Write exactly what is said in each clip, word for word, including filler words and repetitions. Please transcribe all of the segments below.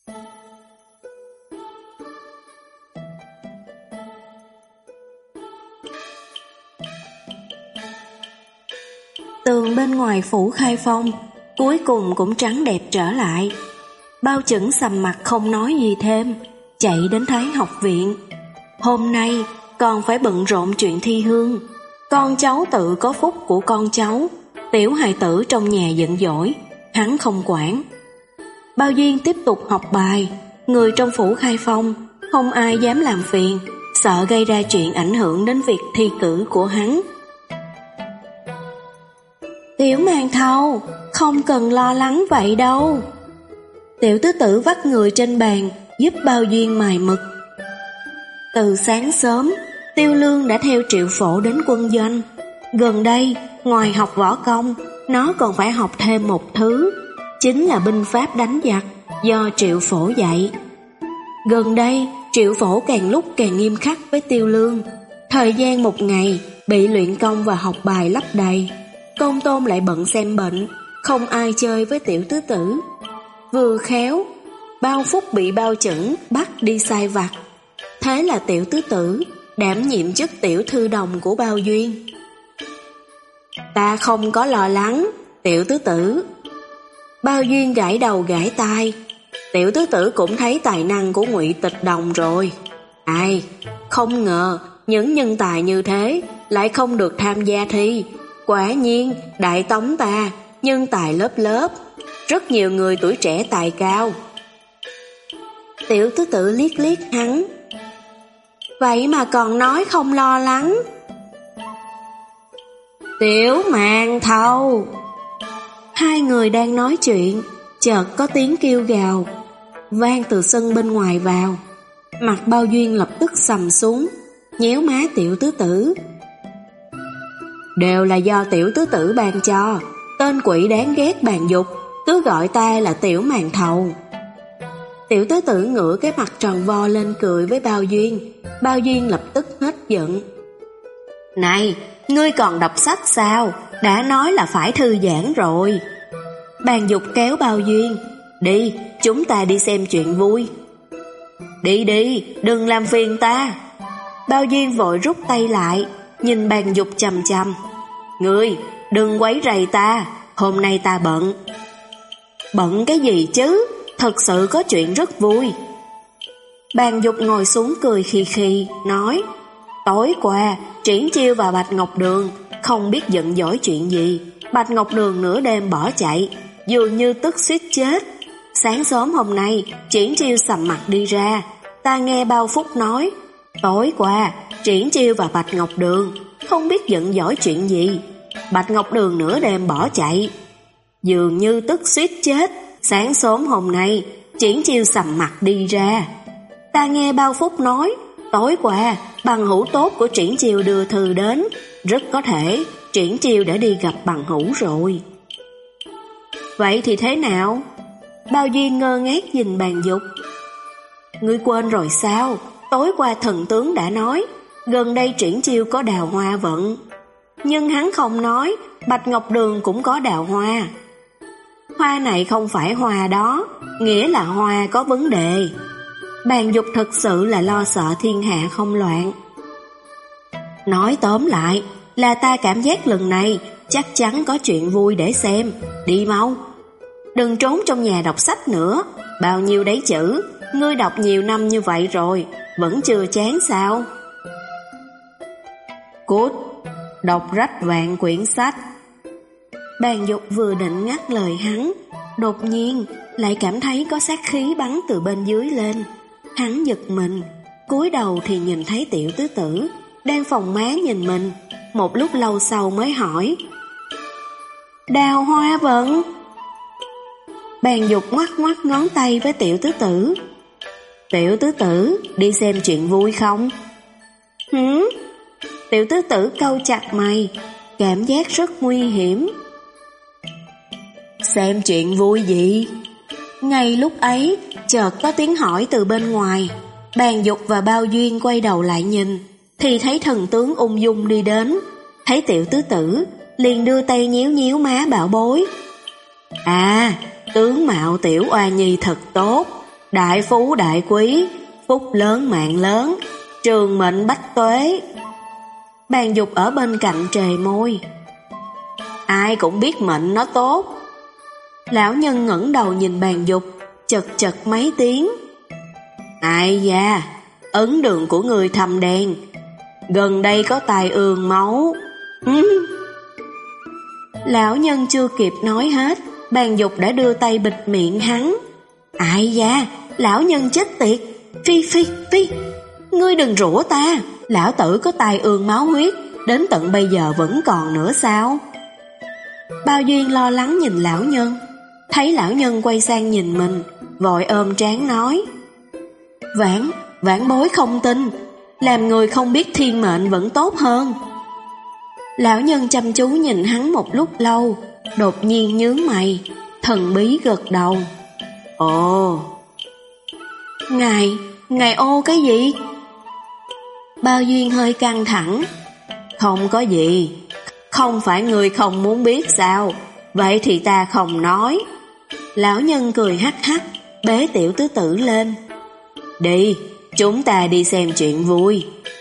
Tường bên ngoài phủ Khai Phong cuối cùng cũng trắng đẹp trở lại. Bao Chững sầm mặt không nói gì thêm, chạy đến Thái học viện. Hôm nay còn phải bận rộn chuyện thi hương. Con cháu tự có phúc của con cháu, tiểu hài tử trong nhà giận dỗi, hắn không quản. Bao Duyên tiếp tục học bài. Người trong phủ Khai Phong không ai dám làm phiền, sợ gây ra chuyện ảnh hưởng đến việc thi cử của hắn. Tiểu Màn Thầu, không cần lo lắng vậy đâu. Tiểu tứ tử vắt người trên bàn, giúp Bao Duyên mài mực. Từ sáng sớm, Tiêu Lương đã theo Triệu Phổ đến quân doanh. Gần đây, ngoài học võ công, nó còn phải học thêm một thứ, chính là binh pháp đánh giặc do Triệu Phổ dạy. Gần đây, Triệu Phổ càng lúc càng nghiêm khắc với Tiêu Lương. Thời gian một ngày bị luyện công và học bài lấp đầy. Công Tôn lại bận xem bệnh, không ai chơi với tiểu tứ tử. Vừa khéo, Bao Phúc bị Bao Chững bắt đi sai vặt. Thế là tiểu tứ tử đảm nhiệm chức tiểu thư đồng của Bao Duyên. Ta không có lo lắng, tiểu tứ tử. Bao Duyên gãi đầu gãi tai. Tiểu tứ tử cũng thấy tài năng của Ngụy Tịch Đồng rồi. Ai, không ngờ những nhân tài như thế lại không được tham gia thi. Quả nhiên, Đại Tống ta, nhân tài lớp lớp, rất nhiều người tuổi trẻ tài cao. Tiểu tứ tử liếc liếc hắn. Vậy mà còn nói không lo lắng. Tiểu Màn Thầu. Hai người đang nói chuyện, chợt có tiếng kêu gào vang từ sân bên ngoài vào. Mặt Bao Duyên lập tức sầm xuống, nhéo má tiểu tứ tử. Đều là do tiểu tứ tử ban cho. Tên quỷ đáng ghét Bàn Dục cứ gọi ta là Tiểu Màn Thầu. Tiểu tứ tử ngửa cái mặt tròn vo lên cười với Bao Duyên. Bao Duyên lập tức hết giận. Này, ngươi còn đọc sách sao? Đã nói là phải thư giãn rồi. Bàn Dục kéo Bao Duyên. Đi, chúng ta đi xem chuyện vui. Đi đi, đừng làm phiền ta. Bao Duyên vội rút tay lại, nhìn Bàn Dục chằm chằm. Ngươi, đừng quấy rầy ta, hôm nay ta bận. Bận cái gì chứ? Thật sự có chuyện rất vui. Bàn Dục ngồi xuống cười khì khì, nói. Tối qua, Triển Chiêu và Bạch Ngọc Đường không biết giận dỗi chuyện gì. Bạch Ngọc Đường nửa đêm bỏ chạy, dường như tức suýt chết. Sáng sớm hôm nay, Triển Chiêu sầm mặt đi ra. Ta nghe Bao Phúc nói, tối qua, Triển Chiêu và Bạch Ngọc Đường không biết giận dỗi chuyện gì. Bạch Ngọc Đường nửa đêm bỏ chạy, dường như tức suýt chết. Sáng sớm hôm nay, Triển Chiêu sầm mặt đi ra. Ta nghe Bao Phúc nói, tối qua, bằng hữu tốt của Triển Chiêu đưa thư đến. Rất có thể, Triển Chiêu đã đi gặp bằng hữu rồi. Vậy thì thế nào? Bao Duyên ngơ ngác nhìn Bàn Dục. Ngươi quên rồi sao? Tối qua thần tướng đã nói, gần đây Triển Chiêu có đào hoa vận. Nhưng hắn không nói, Bạch Ngọc Đường cũng có đào hoa. Hoa này không phải hoa đó, nghĩa là hoa có vấn đề. Bàn Dục thật sự là lo sợ thiên hạ không loạn. Nói tóm lại là ta cảm giác lần này chắc chắn có chuyện vui để xem. Đi mau. Đừng trốn trong nhà đọc sách nữa. Bao nhiêu đấy chữ, ngươi đọc nhiều năm như vậy rồi, vẫn chưa chán sao? Cút, đọc rách vạn quyển sách. Bàn Dục vừa định ngắt lời hắn, đột nhiên lại cảm thấy có sát khí bắn từ bên dưới lên. Hắn giật mình, cúi đầu thì nhìn thấy tiểu tứ tử đang phồng má nhìn mình. Một lúc lâu sau mới hỏi, đào hoa vận? Bàn Dục ngoắc ngoắc ngón tay với tiểu tứ tử. Tiểu tứ tử, đi xem chuyện vui không? Hử? Tiểu tứ tử cau chặt mày, cảm giác rất nguy hiểm. Xem chuyện vui gì? Ngay lúc ấy, chợt có tiếng hỏi từ bên ngoài. Bàn Dục và Bao Duyên quay đầu lại nhìn, thì thấy thần tướng ung dung đi đến. Thấy tiểu tứ tử, liền đưa tay nhéo nhéo má bảo bối. À, tướng mạo tiểu oa nhi thật tốt, đại phú đại quý, phúc lớn mạng lớn, trường mệnh bách tuế. Bàn Dục ở bên cạnh trề môi. Ai cũng biết mệnh nó tốt. Lão nhân ngẩng đầu nhìn Bàn Dục, chật chật mấy tiếng. Ai da, ấn đường của người thầm đen, gần đây có tai ương máu. Lão nhân chưa kịp nói hết, Bàn Dục đã đưa tay bịt miệng hắn. Ai da, lão nhân chết tiệt. Phi phi phi, ngươi đừng rủa ta. Lão tử có tai ương máu huyết, đến tận bây giờ vẫn còn nữa sao? Bao Duyên lo lắng nhìn lão nhân, thấy lão nhân quay sang nhìn mình, vội ôm trán nói. Vãn, vãn bối không tin, làm người không biết thiên mệnh vẫn tốt hơn. Lão nhân chăm chú nhìn hắn một lúc lâu, đột nhiên nhướng mày, thần bí gật đầu. Ồ, ngài, ngài ô cái gì? Bao Duyên hơi căng thẳng. Không có gì, không phải người không muốn biết sao, vậy thì ta không nói. Lão nhân cười hắc hắc, bế tiểu tứ tử lên. Đi, chúng ta đi xem chuyện vui.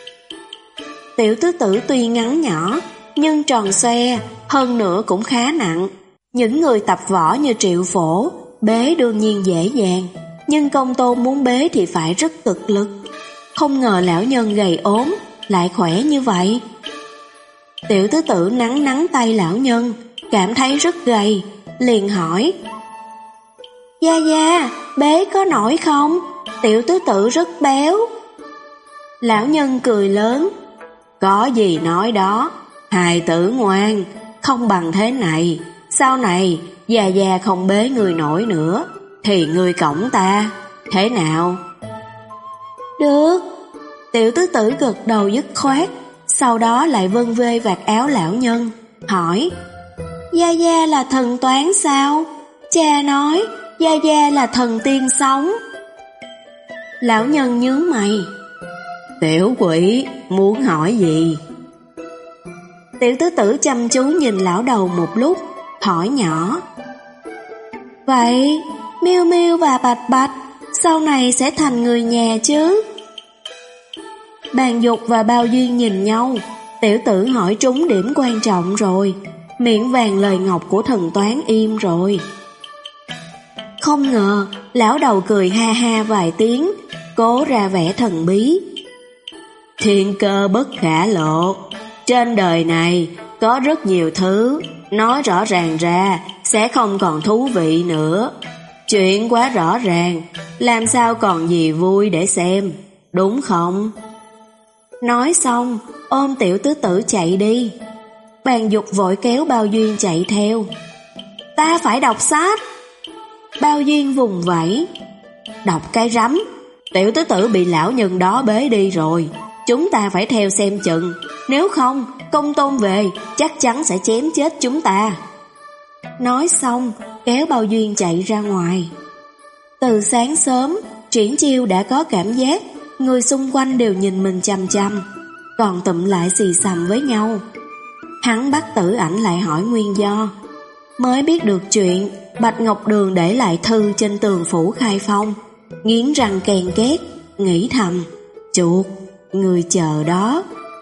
Tiểu tứ tử tuy ngắn nhỏ, nhưng tròn xoe, hơn nữa cũng khá nặng. Những người tập võ như Triệu Phổ, bế đương nhiên dễ dàng, nhưng Công Tôn muốn bế thì phải rất cực lực. Không ngờ lão nhân gầy ốm, lại khỏe như vậy. Tiểu tứ tử nắn nắn tay lão nhân, cảm thấy rất gầy, liền hỏi. Gia Gia, bế có nổi không? Tiểu tứ tử rất béo. Lão nhân cười lớn. Có gì nói đó, hài tử ngoan, không bằng thế này. Sau này, Gia Gia không bế người nổi nữa, thì người cõng ta, thế nào? Được. Tiểu tứ tử gật đầu dứt khoát, sau đó lại vân vê vạt áo lão nhân, hỏi. Gia Gia là thần toán sao? Cha nói Gia Gia là thần tiên sống. Lão nhân nhướng mày. Tiểu quỷ muốn hỏi gì? Tiểu tứ tử chăm chú nhìn lão đầu một lúc, hỏi nhỏ. Vậy Miêu Miêu và Bạch Bạch sau này sẽ thành người nhà chứ? Bàn Dục và Bao Duyên nhìn nhau. Tiểu tử hỏi trúng điểm quan trọng rồi, miệng vàng lời ngọc của thần toán im rồi. Không ngờ lão đầu cười ha ha vài tiếng, cố ra vẻ thần bí. Thiên cơ bất khả lộ, trên đời này có rất nhiều thứ, nói rõ ràng ra sẽ không còn thú vị nữa. Chuyện quá rõ ràng, làm sao còn gì vui để xem, đúng không? Nói xong, ôm tiểu tứ tử chạy đi. Bàn Dục vội kéo Bao Duyên chạy theo. Ta phải đọc sách. Bao Duyên vùng vẫy. Đọc cái rắm, tiểu tứ tử bị lão nhân đó bế đi rồi, chúng ta phải theo xem chừng, nếu không Công Tôn về chắc chắn sẽ chém chết chúng ta. Nói xong kéo Bao Duyên chạy ra ngoài. Từ sáng sớm, Triển Chiêu đã có cảm giác người xung quanh đều nhìn mình chằm chằm, còn tụm lại xì xầm với nhau. Hắn bắt Tử Ảnh lại hỏi nguyên do, mới biết được chuyện Bạch Ngọc Đường để lại thư trên tường phủ Khai Phong. Nghiến răng kèn két, nghĩ thầm, chuột, người chờ đó.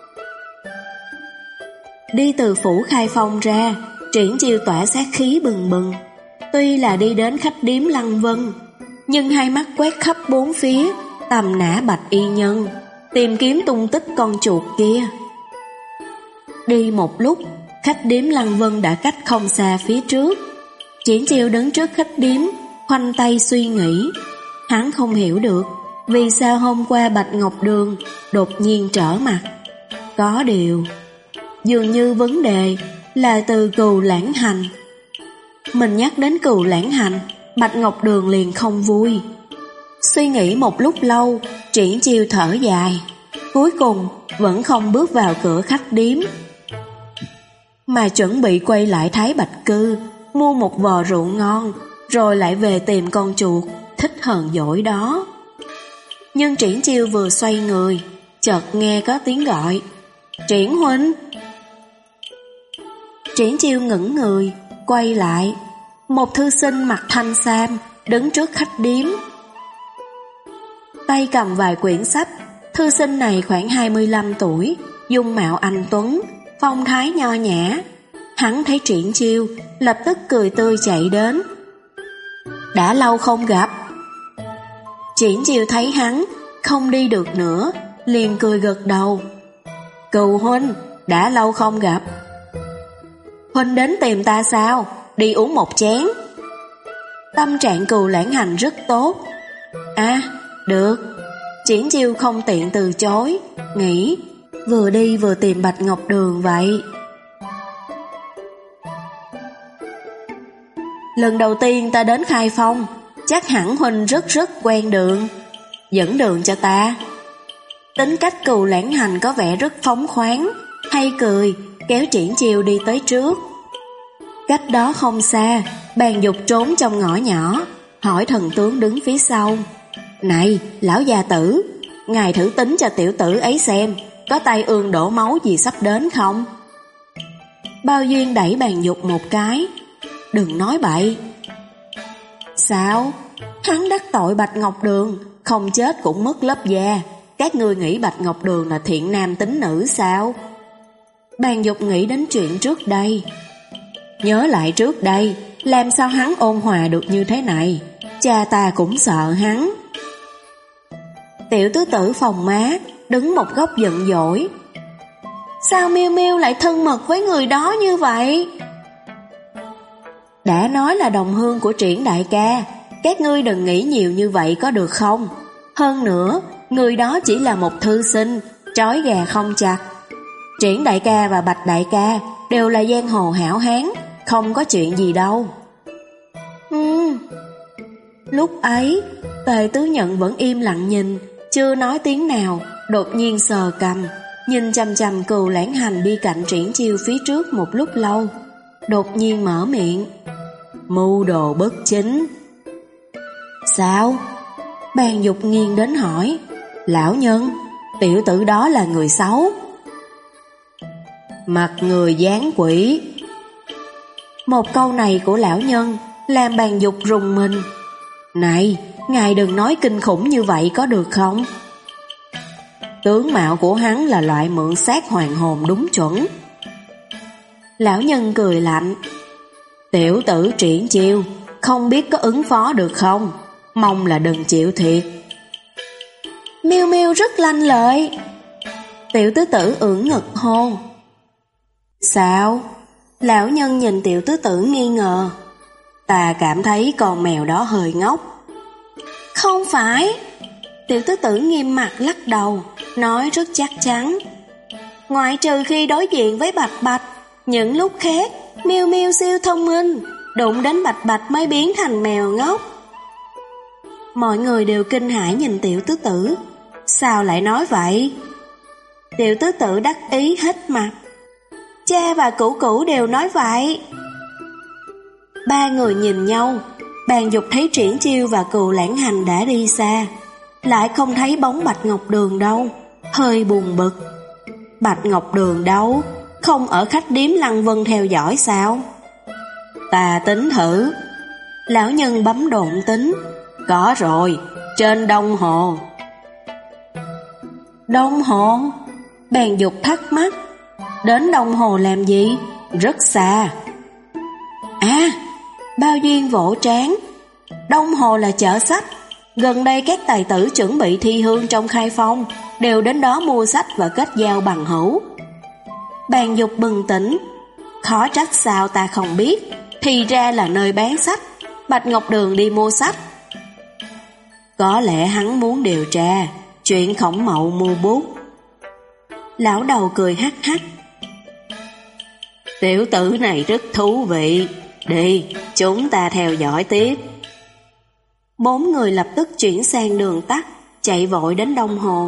Đi từ phủ Khai Phong ra, Triển Chiêu tỏa sát khí bừng bừng. Tuy là đi đến khách điếm Lăng Vân, nhưng hai mắt quét khắp bốn phía, tầm nã Bạch y nhân, tìm kiếm tung tích con chuột kia. Đi một lúc, khách điếm Lăng Vân đã cách không xa phía trước. Triển Chiêu đứng trước khách điếm, khoanh tay suy nghĩ. Hắn không hiểu được vì sao hôm qua Bạch Ngọc Đường đột nhiên trở mặt. Có điều, dường như vấn đề là từ Cừu Lãng Hành. Mình nhắc đến Cừu Lãng Hành, Bạch Ngọc Đường liền không vui. Suy nghĩ một lúc lâu, Triển Chiêu thở dài, cuối cùng vẫn không bước vào cửa khách điếm, mà chuẩn bị quay lại Thái Bạch Cư, mua một vò rượu ngon, rồi lại về tìm con chuột thích hờn dỗi đó. Nhưng Triển Chiêu vừa xoay người, chợt nghe có tiếng gọi, Triển huynh. Triển Chiêu ngẩng người, quay lại. Một thư sinh mặc thanh sam đứng trước khách điếm. tay cầm vài quyển sách. Thư sinh này khoảng hai mươi lăm tuổi, dung mạo anh tuấn, phong thái nho nhã. Hắn thấy Triển Chiêu, lập tức cười tươi chạy đến. Đã lâu không gặp. Triển Chiêu thấy hắn không đi được nữa, liền cười gật đầu. Cừu huynh, đã lâu không gặp. Huynh đến tìm ta sao? Đi uống một chén. Tâm trạng Cừu Lãng Hành rất tốt. À, được. Triển Chiêu không tiện từ chối, nghĩ vừa đi vừa tìm Bạch Ngọc Đường vậy. Lần đầu tiên ta đến Khai Phong, chắc hẳn huynh rất rất quen đường. Dẫn đường cho ta. Tính cách Cừu Lãng Hành có vẻ rất phóng khoáng, hay cười, kéo Triển Chiêu đi tới trước. Cách đó không xa, Bàn Dục trốn trong ngõ nhỏ, hỏi thần tướng đứng phía sau. Này, lão gia tử, ngài thử tính cho tiểu tử ấy xem, có tay ương đổ máu gì sắp đến không? Bao Duyên đẩy Bàn Dục một cái. Đừng nói bậy. Sao? Hắn đắc tội Bạch Ngọc Đường, không chết cũng mất lớp da. Các ngươi nghĩ Bạch Ngọc Đường là thiện nam tín nữ sao? Bàn Dục nghĩ đến chuyện trước đây. Nhớ lại trước đây, làm sao hắn ôn hòa được như thế này? Cha ta cũng sợ hắn. Tiểu tứ tử phòng má đứng một góc giận dỗi. Sao Miêu Miêu lại thân mật với người đó như vậy? Đã nói là đồng hương của Triển đại ca, các ngươi đừng nghĩ nhiều như vậy có được không? Hơn nữa, người đó chỉ là một thư sinh, trói gà không chặt. Triển đại ca và Bạch đại ca đều là giang hồ hảo hán, không có chuyện gì đâu. Ừ. Lúc ấy, Tề Tứ Nhận vẫn im lặng nhìn, chưa nói tiếng nào, đột nhiên sờ cằm, nhìn chằm chằm Cừu Lãng Hành đi cạnh Triển Chiêu phía trước một lúc lâu, đột nhiên mở miệng. Mưu đồ bất chính. Sao? Bàn Dục nghiêng đến hỏi. Lão nhân, tiểu tử đó là người xấu. Mặt người dáng quỷ. Một câu này của lão nhân làm Bàn Dục rùng mình. Này, ngài đừng nói kinh khủng như vậy có được không? Tướng mạo của hắn là loại mượn xác hoàn hồn đúng chuẩn. Lão nhân cười lạnh. Tiểu tử Triển Chiêu, không biết có ứng phó được không? Mong là đừng chịu thiệt. Miêu Miêu rất lanh lợi. Tiểu tứ tử ưỡn ngực hô. Sao? Lão nhân nhìn tiểu tứ tử nghi ngờ. Ta cảm thấy con mèo đó hơi ngốc. Không phải. Tiểu tứ tử nghiêm mặt lắc đầu, nói rất chắc chắn. Ngoại trừ khi đối diện với Bạch Bạch, những lúc khác Miêu Miêu siêu thông minh, đụng đến Bạch Bạch mới biến thành mèo ngốc. Mọi người đều kinh hãi nhìn tiểu tứ tử. Sao lại nói vậy? Tiểu tứ tử đắc ý hết mặt. Cha và Cửu Cửu đều nói vậy. Ba người nhìn nhau. Bàn Dục thấy Triển Chiêu và Cừu Lãng Hành đã đi xa, lại không thấy bóng Bạch Ngọc Đường đâu, hơi buồn bực. Bạch Ngọc Đường đâu? Không ở khách điếm Lăng Vân theo dõi sao? Ta tính thử. Lão nhân bấm độn tính. Có rồi, trên Đông Hồ. Đông Hồ? Bàn Dục thắc mắc. Đến Đông Hồ làm gì? Rất xa. À, Bao Duyên vỗ trán. Đông Hồ là chợ sách. Gần đây các tài tử chuẩn bị thi hương trong Khai Phong đều đến đó mua sách và kết giao bằng hữu. Bàn Dục bừng tỉnh. Khó trách sao ta không biết, thì ra là nơi bán sách. Bạch Ngọc Đường đi mua sách. Có lẽ hắn muốn điều tra chuyện Khổng Mậu mua bút. Lão đầu cười hắc hắc. Tiểu tử này rất thú vị. Đi, chúng ta theo dõi tiếp. Bốn người lập tức chuyển sang đường tắt, chạy vội đến Đông Hồ.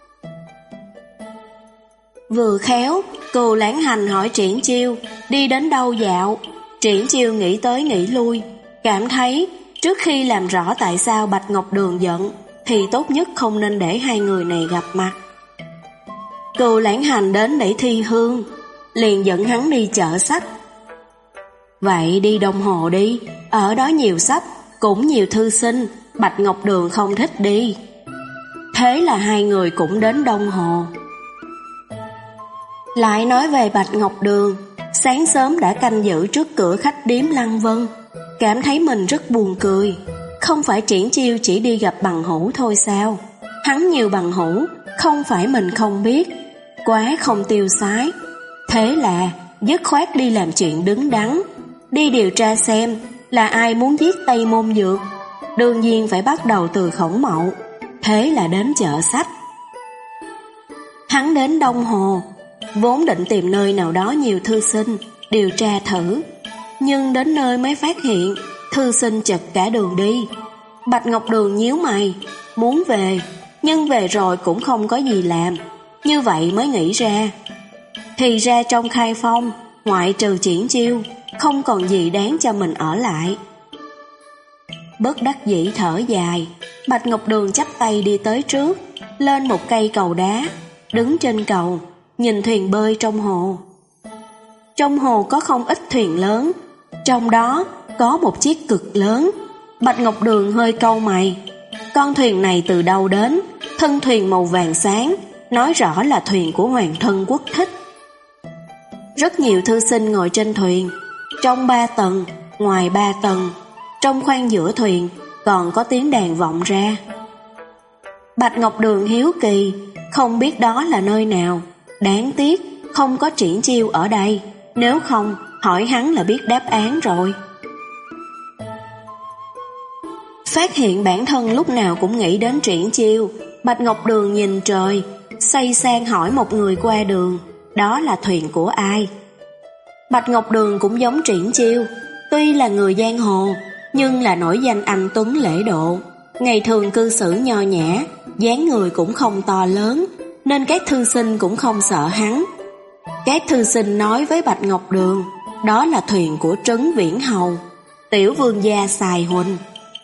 Vừa khéo, Cừu Lãng Hành hỏi Triển Chiêu đi đến đâu dạo. Triển Chiêu nghĩ tới nghĩ lui, cảm thấy trước khi làm rõ tại sao Bạch Ngọc Đường giận thì tốt nhất không nên để hai người này gặp mặt. Cừu Lãng Hành đến để thi hương, liền dẫn hắn đi chợ sách. Vậy đi Đông Hồ đi, ở đó nhiều sách, cũng nhiều thư sinh, Bạch Ngọc Đường không thích đi. Thế là hai người cũng đến Đông Hồ. Lại nói về Bạch Ngọc Đường, sáng sớm đã canh giữ trước cửa khách điếm Lăng Vân, cảm thấy mình rất buồn cười. Không phải Triển Chiêu chỉ đi gặp bằng hữu thôi sao? Hắn nhiều bằng hữu, không phải mình không biết, quá không tiêu sái. Thế là dứt khoát đi làm chuyện đứng đắn, đi điều tra xem là ai muốn giết Tây Môn Dược. Đương nhiên phải bắt đầu từ Khổng Mậu. Thế là đến chợ sách. Hắn đến Đông Hồ, vốn định tìm nơi nào đó nhiều thư sinh, điều tra thử. Nhưng đến nơi mới phát hiện thư sinh chật cả đường đi. Bạch Ngọc Đường nhíu mày, muốn về, nhưng về rồi cũng không có gì làm. Như vậy mới nghĩ ra, thì ra trong Khai Phong, ngoại trừ Triển Chiêu, không còn gì đáng cho mình ở lại. Bất đắc dĩ thở dài, Bạch Ngọc Đường chắp tay đi tới trước, lên một cây cầu đá, đứng trên cầu, nhìn thuyền bơi trong hồ. Trong hồ có không ít thuyền lớn, trong đó có một chiếc cực lớn. Bạch Ngọc Đường hơi cau mày, con thuyền này từ đâu đến? Thân thuyền màu vàng sáng, nói rõ là thuyền của Hoàng thân Quốc Thích. Rất nhiều thư sinh ngồi trên thuyền, trong ba tầng, ngoài ba tầng. Trong khoang giữa thuyền còn có tiếng đàn vọng ra. Bạch Ngọc Đường hiếu kỳ, không biết đó là nơi nào. Đáng tiếc không có Triển Chiêu ở đây, nếu không hỏi hắn là biết đáp án rồi. Phát hiện bản thân lúc nào cũng nghĩ đến Triển Chiêu, Bạch Ngọc Đường nhìn trời, xoay sang hỏi một người qua đường, đó là thuyền của ai. Bạch Ngọc Đường cũng giống Triển Chiêu, tuy là người giang hồ, nhưng là nổi danh anh tuấn lễ độ, ngày thường cư xử nho nhã, dáng người cũng không to lớn, nên các thư sinh cũng không sợ hắn. Các thư sinh nói với Bạch Ngọc Đường, đó là thuyền của Trấn Viễn Hầu, tiểu vương gia Sài Huynh.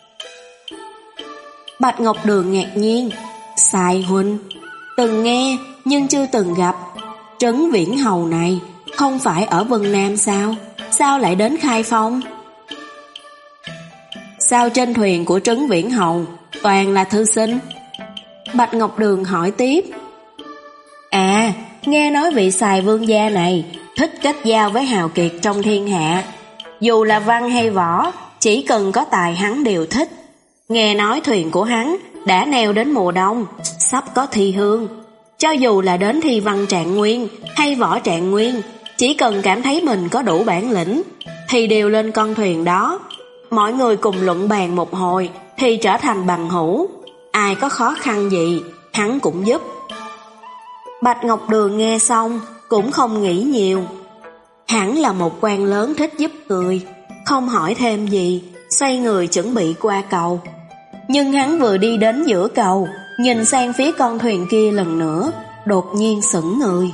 Bạch Ngọc Đường ngạc nhiên, Sài Huynh, từng nghe nhưng chưa từng gặp. Trấn Viễn Hầu này không phải ở Vân Nam sao? Sao lại đến Khai Phong? Sao trên thuyền của Trấn Viễn Hầu toàn là thư sinh? Bạch Ngọc Đường hỏi tiếp. À, nghe nói vị Sài vương gia này thích kết giao với hào kiệt trong thiên hạ. Dù là văn hay võ, chỉ cần có tài hắn đều thích. Nghe nói thuyền của hắn đã neo đến mùa đông, sắp có thi hương. Cho dù là đến thi văn trạng nguyên hay võ trạng nguyên, chỉ cần cảm thấy mình có đủ bản lĩnh thì đều lên con thuyền đó. Mọi người cùng luận bàn một hồi thì trở thành bằng hữu. Ai có khó khăn gì hắn cũng giúp. Bạch Ngọc Đường nghe xong cũng không nghĩ nhiều. Hẳn là một quan lớn thích giúp người, không hỏi thêm gì, xoay người chuẩn bị qua cầu. Nhưng hắn vừa đi đến giữa cầu, nhìn sang phía con thuyền kia lần nữa, đột nhiên sững người.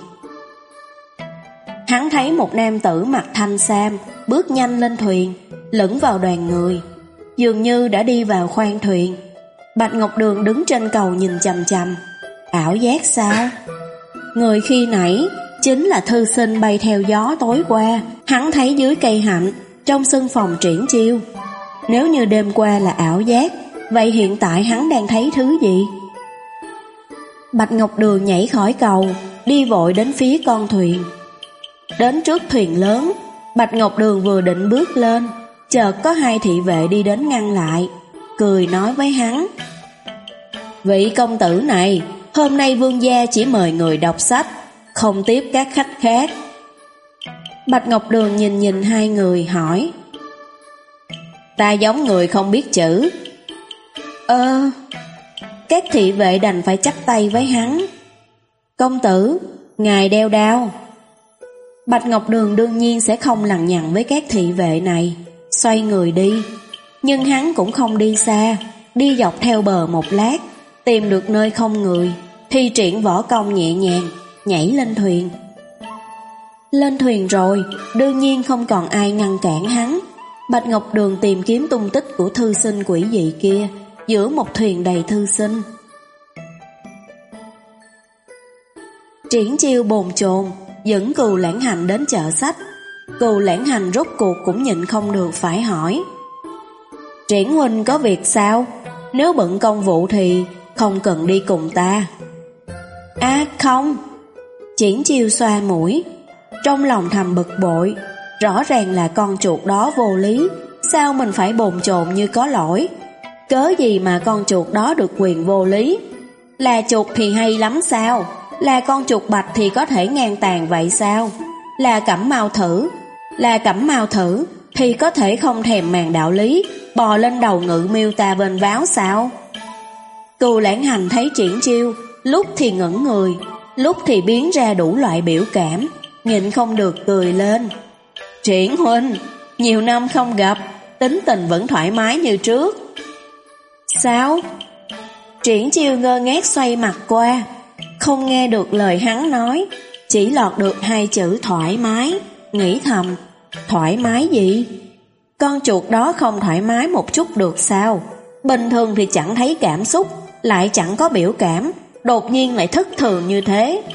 Hắn thấy một nam tử mặc thanh sam bước nhanh lên thuyền, lẫn vào đoàn người, dường như đã đi vào khoang thuyền. Bạch Ngọc Đường đứng trên cầu nhìn chằm chằm. Ảo giác sao? Người khi nãy chính là thư sinh bay theo gió tối qua hắn thấy dưới cây hạnh trong sân phòng Triển Chiêu. Nếu như đêm qua là ảo giác, vậy hiện tại hắn đang thấy thứ gì? Bạch Ngọc Đường nhảy khỏi cầu, đi vội đến phía con thuyền. Đến trước thuyền lớn, Bạch Ngọc Đường vừa định bước lên, chợt có hai thị vệ đi đến ngăn lại, cười nói với hắn. Vị công tử này, hôm nay vương gia chỉ mời người đọc sách, không tiếp các khách khác. Bạch Ngọc Đường nhìn nhìn hai người hỏi. Ta giống người không biết chữ. Ơ... Các thị vệ đành phải chắp tay với hắn. Công tử, ngài đeo đao. Bạch Ngọc Đường đương nhiên sẽ không lằng nhằng với các thị vệ này, xoay người đi. Nhưng hắn cũng không đi xa, đi dọc theo bờ một lát, tìm được nơi không người, thi triển võ công nhẹ nhàng, nhảy lên thuyền. Lên thuyền rồi, đương nhiên không còn ai ngăn cản hắn. Bạch Ngọc Đường tìm kiếm tung tích của thư sinh quỷ dị kia giữa một thuyền đầy thư sinh. Triển Chiêu bồn chồn dẫn Cừu Lãng Hành đến chợ sách. Cừu Lãng Hành rốt cuộc cũng nhịn không được phải hỏi. Triển huynh có việc sao? Nếu bận công vụ thì không cần đi cùng ta. À không. Triển Chiêu xoa mũi, trong lòng thầm bực bội. Rõ ràng là con chuột đó vô lý, sao mình phải bồn chồn như có lỗi? Cớ gì mà con chuột đó được quyền vô lý? Là chuột thì hay lắm sao? Là con chuột bạch thì có thể ngang tàn vậy sao? Là Cẩm Mao thử, là Cẩm Mao thử thì có thể không thèm màng đạo lý, bò lên đầu Ngự Miêu ta vênh váo sao? Cừu Lãng Hành thấy Triển Chiêu, lúc thì ngẩn người, lúc thì biến ra đủ loại biểu cảm, nhịn không được cười lên. Triển huynh, nhiều năm không gặp, tính tình vẫn thoải mái như trước. Sao? Triển Chiêu ngơ ngác xoay mặt qua, không nghe được lời hắn nói, chỉ lọt được hai chữ thoải mái, nghĩ thầm, thoải mái gì? Con chuột đó không thoải mái một chút được sao? Bình thường thì chẳng thấy cảm xúc, lại chẳng có biểu cảm, đột nhiên lại thất thường như thế.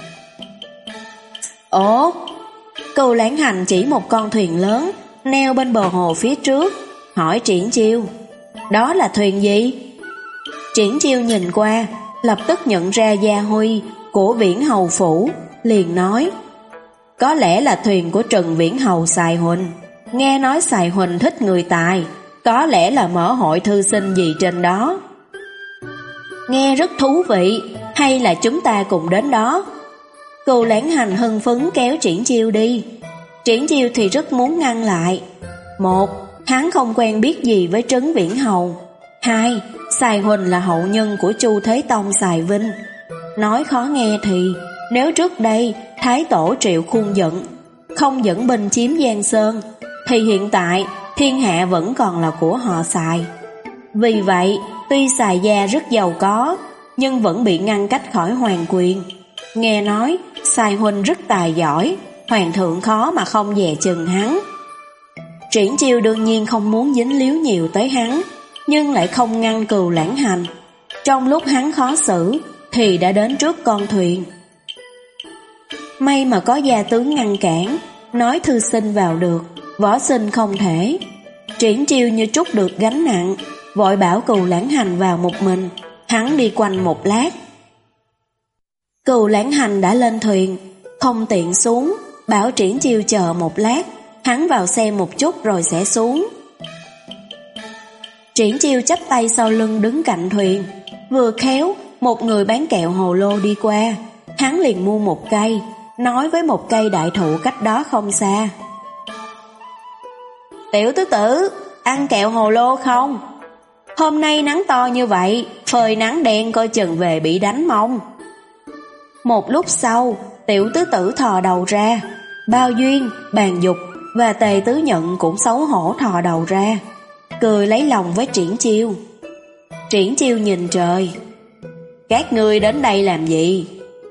Ồ, Cừu Lãng Hành chỉ một con thuyền lớn neo bên bờ hồ phía trước, hỏi Triển Chiêu, đó là thuyền gì? Triển Chiêu nhìn qua, lập tức nhận ra gia huy của Viễn Hầu Phủ, liền nói, có lẽ là thuyền của Trần Viễn Hầu Sài Huỳnh. Nghe nói Sài Huỳnh thích người tài, có lẽ là mở hội thư sinh gì trên đó. Nghe rất thú vị, hay là chúng ta cùng đến đó? Cừu Lãng Hành hưng phấn kéo Triển Chiêu đi. Triển Chiêu thì rất muốn ngăn lại. Một, hắn không quen biết gì với Trấn Viễn Hầu. Hai, Sài Huỳnh là hậu nhân của Chu Thế Tông Sài Vinh. Nói khó nghe thì, nếu trước đây Thái Tổ Triệu Khuôn giận, không dẫn binh chiếm Giang Sơn, thì hiện tại thiên hạ vẫn còn là của họ Sài. Vì vậy, tuy Sài gia rất giàu có, nhưng vẫn bị ngăn cách khỏi hoàng quyền. Nghe nói Sài huynh rất tài giỏi, hoàng thượng khó mà không dè chừng hắn. Triển Chiêu đương nhiên không muốn dính líu nhiều tới hắn, nhưng lại không ngăn Cừu Lãng Hành. Trong lúc hắn khó xử thì đã đến trước con thuyền. May mà có gia tướng ngăn cản, nói thư sinh vào được, võ sinh không thể. Triển Chiêu như trút được gánh nặng, vội bảo Cừu Lãng Hành vào một mình. Hắn đi quanh một lát. Cừu Lãng Hành đã lên thuyền, không tiện xuống, bảo Triển Chiêu chờ một lát, hắn vào xem một chút rồi sẽ xuống. Triển Chiêu chắp tay sau lưng đứng cạnh thuyền. Vừa khéo một người bán kẹo hồ lô đi qua, hắn liền mua một cây, nói với một cây đại thụ cách đó không xa. Tiểu tứ tử, ăn kẹo hồ lô không? Hôm nay nắng to như vậy, phơi nắng đen coi chừng về bị đánh mông. Một lúc sau, tiểu tứ tử thò đầu ra, Bao Duyên, Bàn Dục và Tề Tứ Nhận cũng xấu hổ thò đầu ra, cười lấy lòng với Triển Chiêu. Triển Chiêu nhìn trời. Các ngươi đến đây làm gì?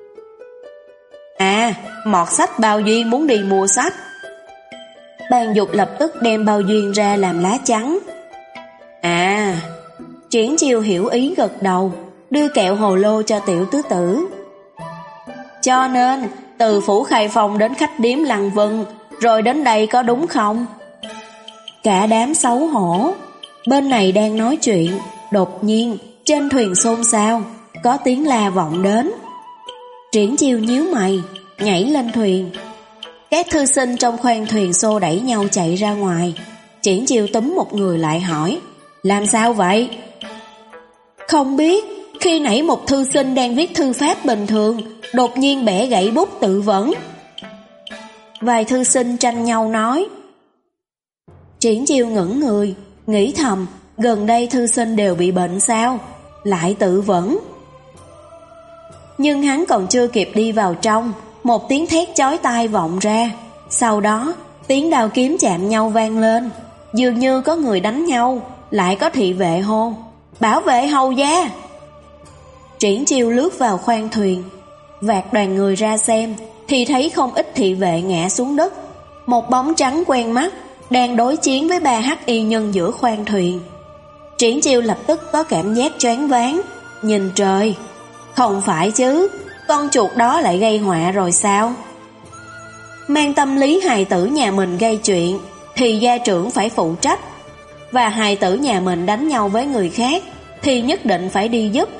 À, mọt sách Bao Duyên muốn đi mua sách. Bàn Dục lập tức đem Bao Duyên ra làm lá chắn. À, Triển Chiêu hiểu ý gật đầu, đưa kẹo hồ lô cho tiểu tứ tử. Cho nên, từ Phủ Khai Phong đến khách điếm Lăng Vân, rồi đến đây có đúng không? Cả đám xấu hổ. Bên này đang nói chuyện, đột nhiên, trên thuyền xôn xao, có tiếng la vọng đến. Triển Chiêu nhíu mày, nhảy lên thuyền. Các thư sinh trong khoang thuyền xô đẩy nhau chạy ra ngoài. Triển Chiêu túm một người lại hỏi, làm sao vậy? Không biết, khi nãy một thư sinh đang viết thư pháp bình thường, đột nhiên bẻ gãy bút tự vẫn. Vài thư sinh tranh nhau nói. Triển Chiêu ngẩn người, nghĩ thầm, gần đây thư sinh đều bị bệnh sao, lại tự vẫn. Nhưng hắn còn chưa kịp đi vào trong, một tiếng thét chói tai vọng ra. Sau đó, tiếng đao kiếm chạm nhau vang lên, dường như có người đánh nhau, lại có thị vệ hô, bảo vệ hầu gia. Triển Chiêu lướt vào khoang thuyền, vạt đoàn người ra xem, thì thấy không ít thị vệ ngã xuống đất. Một bóng trắng quen mắt đang đối chiến với ba hắc y nhân giữa khoang thuyền. Triển Chiêu lập tức có cảm giác choáng váng, nhìn trời. Không phải chứ, con chuột đó lại gây họa rồi sao? Mang tâm lý hài tử nhà mình gây chuyện thì gia trưởng phải phụ trách, và hài tử nhà mình đánh nhau với người khác thì nhất định phải đi giúp.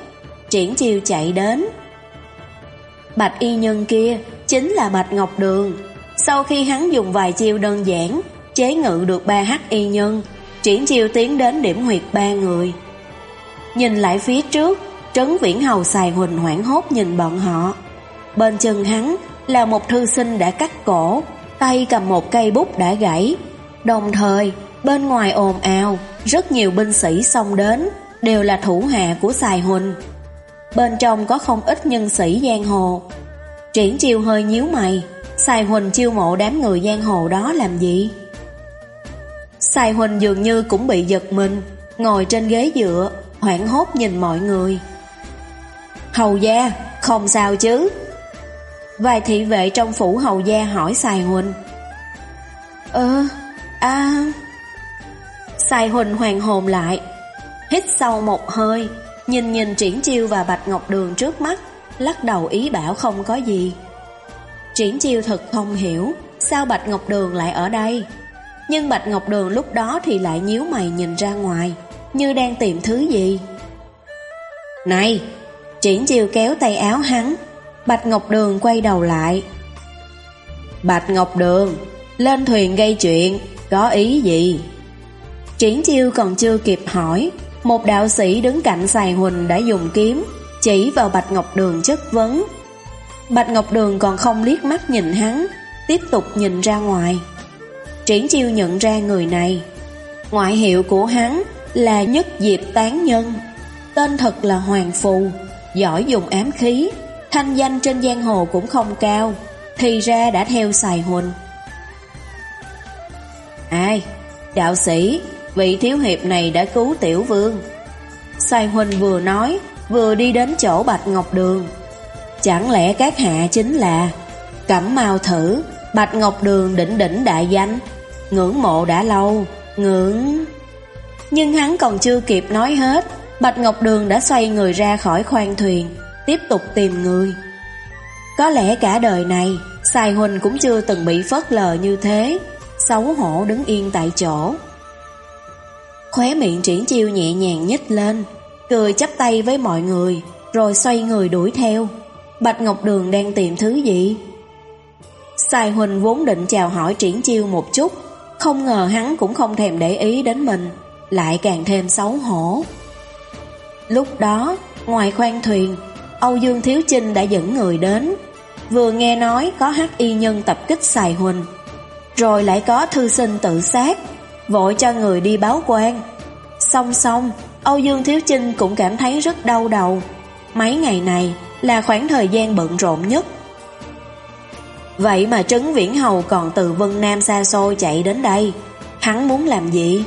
Triển Chiêu chạy đến. Bạch y nhân kia chính là Bạch Ngọc Đường. Sau khi hắn dùng vài chiêu đơn giản chế ngự được ba hắc y nhân, Triển Chiêu tiến đến điểm huyệt ba người. Nhìn lại phía trước, Trấn Viễn Hầu Sài Huỳnh hoảng hốt nhìn bọn họ. Bên chân hắn là một thư sinh đã cắt cổ, tay cầm một cây bút đã gãy. Đồng thời bên ngoài ồn ào, rất nhiều binh sĩ xông đến, đều là thủ hạ của Sài Huỳnh. Bên trong có không ít nhân sĩ giang hồ. Triển Chiêu hơi nhíu mày, Sài Huỳnh chiêu mộ đám người giang hồ đó làm gì? Sài Huỳnh dường như cũng bị giật mình, ngồi trên ghế dựa, hoảng hốt nhìn mọi người. Hầu gia, không sao chứ? Vài thị vệ trong phủ hầu gia hỏi Sài Huỳnh. Ơ, à... Sài Huỳnh hoàn hồn lại, hít sâu một hơi, nhìn nhìn Triển Chiêu và Bạch Ngọc Đường trước mắt, lắc đầu ý bảo không có gì. Triển Chiêu thật không hiểu sao Bạch Ngọc Đường lại ở đây. Nhưng Bạch Ngọc Đường lúc đó thì lại nhíu mày nhìn ra ngoài, như đang tìm thứ gì. Này! Triển Chiêu kéo tay áo hắn. Bạch Ngọc Đường quay đầu lại. Bạch Ngọc Đường, lên thuyền gây chuyện, có ý gì? Triển Chiêu còn chưa kịp hỏi, một đạo sĩ đứng cạnh Sài Huỳnh đã dùng kiếm chỉ vào Bạch Ngọc Đường chất vấn. Bạch Ngọc Đường còn không liếc mắt nhìn hắn, tiếp tục nhìn ra ngoài. Triển Chiêu nhận ra người này. Ngoại hiệu của hắn là Nhất Diệp Tán Nhân, tên thật là Hoàng Phù, giỏi dùng ám khí, thanh danh trên giang hồ cũng không cao, thì ra đã theo Sài Huỳnh. Ai? Đạo sĩ, vị thiếu hiệp này đã cứu tiểu vương. Sài Huỳnh vừa nói, vừa đi đến chỗ Bạch Ngọc Đường. Chẳng lẽ các hạ chính là Cẩm Mao Thử, Bạch Ngọc Đường đỉnh đỉnh đại danh, ngưỡng mộ đã lâu, ngưỡng... Nhưng hắn còn chưa kịp nói hết, Bạch Ngọc Đường đã xoay người ra khỏi khoang thuyền, tiếp tục tìm người. Có lẽ cả đời này Sài Huỳnh cũng chưa từng bị phớt lờ như thế, xấu hổ đứng yên tại chỗ. Khóe miệng Triển Chiêu nhẹ nhàng nhếch lên, cười chắp tay với mọi người, rồi xoay người đuổi theo. Bạch Ngọc Đường đang tìm thứ gì? Sài Huỳnh vốn định chào hỏi Triển Chiêu một chút, không ngờ hắn cũng không thèm để ý đến mình, lại càng thêm xấu hổ. Lúc đó, ngoài khoang thuyền, Âu Dương Thiếu Chinh đã dẫn người đến. Vừa nghe nói có hắc y nhân tập kích Sài Huỳnh, rồi lại có thư sinh tự sát, vội cho người đi báo quan. Song song, Âu Dương Thiếu Chinh cũng cảm thấy rất đau đầu. Mấy ngày này là khoảng thời gian bận rộn nhất. Vậy mà Trấn Viễn Hầu còn từ Vân Nam xa xôi chạy đến đây, hắn muốn làm gì?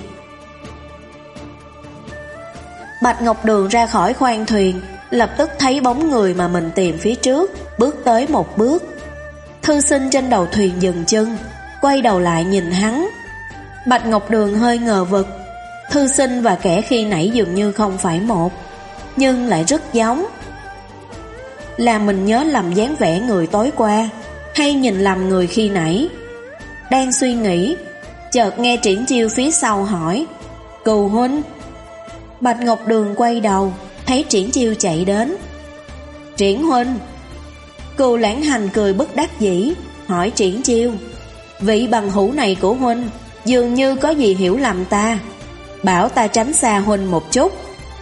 Bạch Ngọc Đường ra khỏi khoang thuyền, lập tức thấy bóng người mà mình tìm phía trước, bước tới một bước. Thư sinh trên đầu thuyền dừng chân, quay đầu lại nhìn hắn. Bạch Ngọc Đường hơi ngờ vực, thư sinh và kẻ khi nãy dường như không phải một, nhưng lại rất giống. Là mình nhớ lầm dáng vẻ người tối qua, hay nhìn lầm người khi nãy? Đang suy nghĩ, chợt nghe Triển Chiêu phía sau hỏi, Cừu huynh. Bạch Ngọc Đường quay đầu, thấy Triển Chiêu chạy đến. Triển huynh. Cừu Lãng Hành cười bất đắc dĩ, hỏi Triển Chiêu, vị bằng hữu này của huynh dường như có gì hiểu lầm ta, bảo ta tránh xa huynh một chút.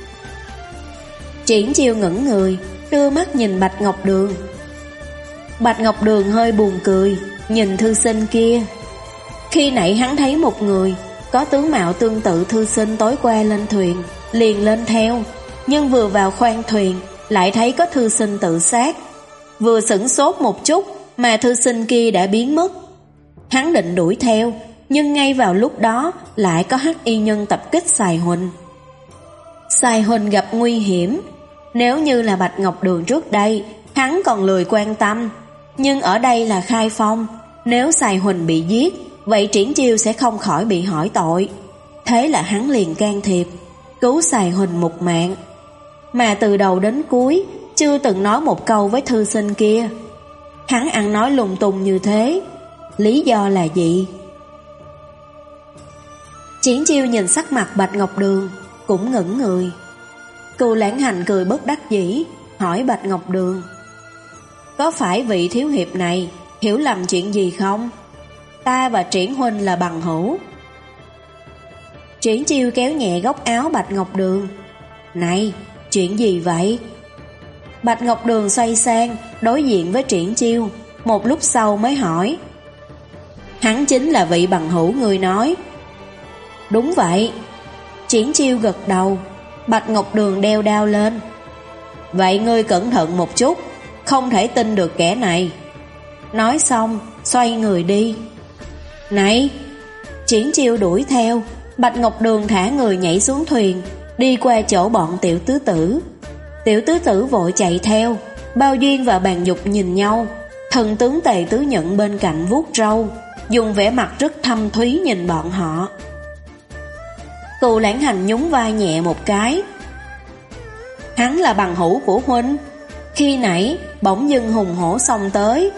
Triển Chiêu ngẩn người, đưa mắt nhìn Bạch Ngọc Đường. Bạch Ngọc Đường hơi buồn cười, nhìn thư sinh kia. Khi nãy hắn thấy một người có tướng mạo tương tự thư sinh tối qua lên thuyền, liền lên theo, nhưng vừa vào khoang thuyền lại thấy có thư sinh tự sát. Vừa sửng sốt một chút mà thư sinh kia đã biến mất. Hắn định đuổi theo, nhưng ngay vào lúc đó lại có hắc y nhân tập kích Sài Huỳnh. Sài Huỳnh gặp nguy hiểm. Nếu như là Bạch Ngọc Đường trước đây, hắn còn lười quan tâm, nhưng ở đây là Khai Phong, nếu Sài Huỳnh bị giết, vậy Triển Chiêu sẽ không khỏi bị hỏi tội. Thế là hắn liền can thiệp, cứu Sài Huỳnh một mạng. Mà từ đầu đến cuối chưa từng nói một câu với thư sinh kia. Hắn ăn nói lung tung như thế, lý do là gì? Triển Chiêu nhìn sắc mặt Bạch Ngọc Đường, cũng ngẩn người. Cù Lãng Hành cười bất đắc dĩ, hỏi Bạch Ngọc Đường: có phải vị thiếu hiệp này hiểu lầm chuyện gì không? Ta và Triển huynh là bằng hữu. Triển Chiêu kéo nhẹ góc áo Bạch Ngọc Đường: này, chuyện gì vậy? Bạch Ngọc Đường xoay sang đối diện với Triển Chiêu, một lúc sau mới hỏi: hắn chính là vị bằng hữu người nói. Đúng vậy. Triển Chiêu gật đầu. Bạch Ngọc Đường đeo đao lên: vậy ngươi cẩn thận một chút, không thể tin được kẻ này. Nói xong xoay người đi. Này! Triển Chiêu đuổi theo. Bạch Ngọc Đường thả người nhảy xuống thuyền, đi qua chỗ bọn Tiểu Tứ Tử. Tiểu Tứ Tử vội chạy theo. Bao Duyên và Bàn Dục nhìn nhau. Thần tướng Tề Tứ Nhận bên cạnh vuốt râu, dùng vẻ mặt rất thâm thúy nhìn bọn họ. Cù Lãng Hành nhún vai nhẹ một cái: hắn là bằng hữu của huynh. Khi nãy bỗng dưng hùng hổ xông tới.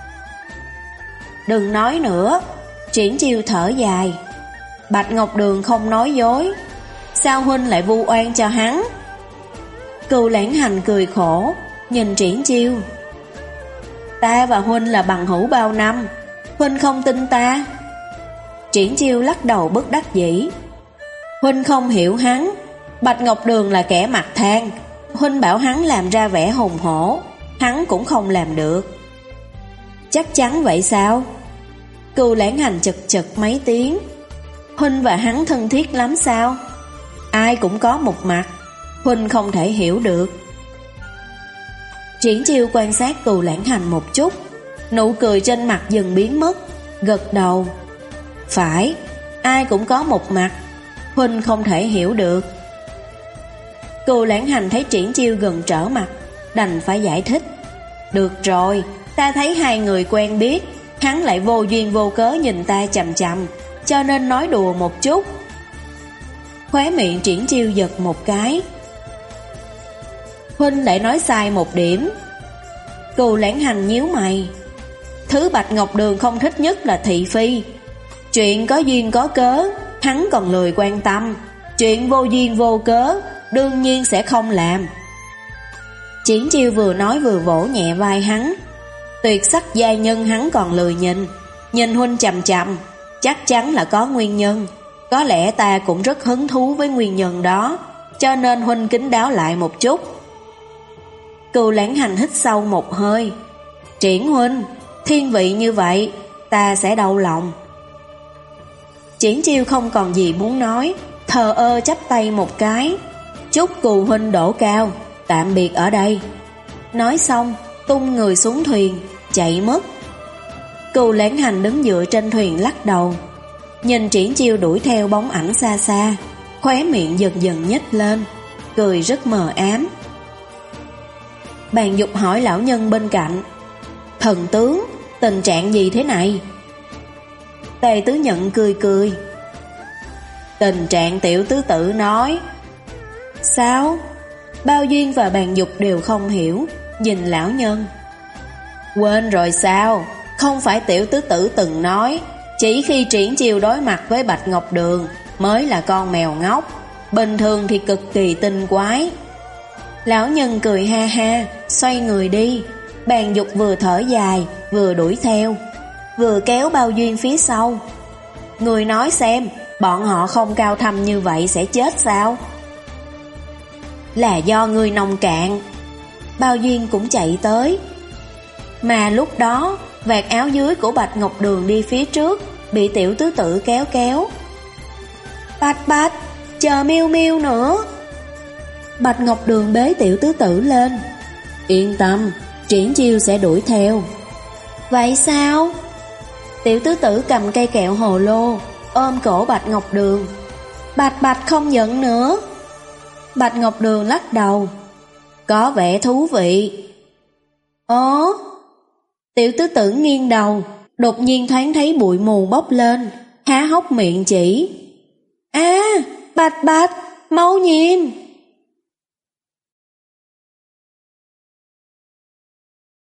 Đừng nói nữa. Triển Chiêu thở dài. Bạch Ngọc Đường không nói dối. Sao huynh lại vu oan cho hắn? Cù Lãng Hành cười khổ, nhìn Triển Chiêu: ta và huynh là bằng hữu bao năm, huynh không tin ta? Triển Chiêu lắc đầu bất đắc dĩ: huynh không hiểu hắn. Bạch Ngọc Đường là kẻ mặt than, huynh bảo hắn làm ra vẻ hùng hổ, hắn cũng không làm được. Chắc chắn vậy sao? Cù Lãng Hành chật chật mấy tiếng: huynh và hắn thân thiết lắm sao? Ai cũng có một mặt, huynh không thể hiểu được. Triển Chiêu quan sát Cù Lãng Hành một chút, nụ cười trên mặt dần biến mất, gật đầu: phải, ai cũng có một mặt, huynh không thể hiểu được. Cù Lãng Hành thấy Triển Chiêu gần trở mặt, đành phải giải thích: được rồi, ta thấy hai người quen biết, hắn lại vô duyên vô cớ nhìn ta chằm chằm, cho nên nói đùa một chút. Khóe miệng Triển Chiêu giật một cái: huynh lại nói sai một điểm. Cù Lãng Hành nhíu mày: thứ Bạch Ngọc Đường không thích nhất là thị phi. Chuyện có duyên có cớ hắn còn lười quan tâm, chuyện vô duyên vô cớ đương nhiên sẽ không làm. Triển Chiêu vừa nói vừa vỗ nhẹ vai hắn: tuyệt sắc giai nhân hắn còn lười nhìn, nhìn huynh chằm chằm, chắc chắn là có nguyên nhân. Có lẽ ta cũng rất hứng thú với nguyên nhân đó, cho nên huynh kín đáo lại một chút. Cù Lãng Hành hít sâu một hơi: Triển huynh, thiên vị như vậy, ta sẽ đau lòng. Triển Chiêu không còn gì muốn nói, thờ ơ chắp tay một cái: chúc Cù huynh đỗ cao, tạm biệt ở đây. Nói xong tung người xuống thuyền, chạy mất. Cù Lãng Hành đứng dựa trên thuyền lắc đầu, nhìn Triển Chiêu đuổi theo bóng ảnh xa xa, khóe miệng dần dần nhếch lên, cười rất mờ ám. Bàn Dục hỏi lão nhân bên cạnh: thần tướng, tình trạng gì thế này? Tề Tứ Nhận cười cười: tình trạng Tiểu Tứ Tử nói. Sao? Bao Duyên và Bàn Dục đều không hiểu, nhìn lão nhân: quên rồi sao? Không phải Tiểu Tứ Tử từng nói, chỉ khi Triển Chiêu đối mặt với Bạch Ngọc Đường mới là con mèo ngốc, bình thường thì cực kỳ tinh quái. Lão nhân cười ha ha, xoay người đi. Bàn Dục vừa thở dài, vừa đuổi theo, vừa kéo Bao Duyên phía sau: người nói xem, bọn họ không cao thâm như vậy sẽ chết sao? Là do người nông cạn. Bao Duyên cũng chạy tới. Mà lúc đó vạt áo dưới của Bạch Ngọc Đường đi phía trước bị Tiểu Tứ Tử kéo kéo. Bạch Bạch, chờ Miêu Miêu nữa. Bạch Ngọc Đường bế Tiểu Tứ Tử lên: yên tâm, Triển Chiêu sẽ đuổi theo. Vậy sao? Tiểu Tứ Tử cầm cây kẹo hồ lô, ôm cổ Bạch Ngọc Đường: Bạch Bạch không giận nữa. Bạch Ngọc Đường lắc đầu: có vẻ thú vị. Ồ! Tiểu Tứ Tử nghiêng đầu, đột nhiên thoáng thấy bụi mù bốc lên, há hốc miệng chỉ: a, Bạch Bạch, mau nhìn!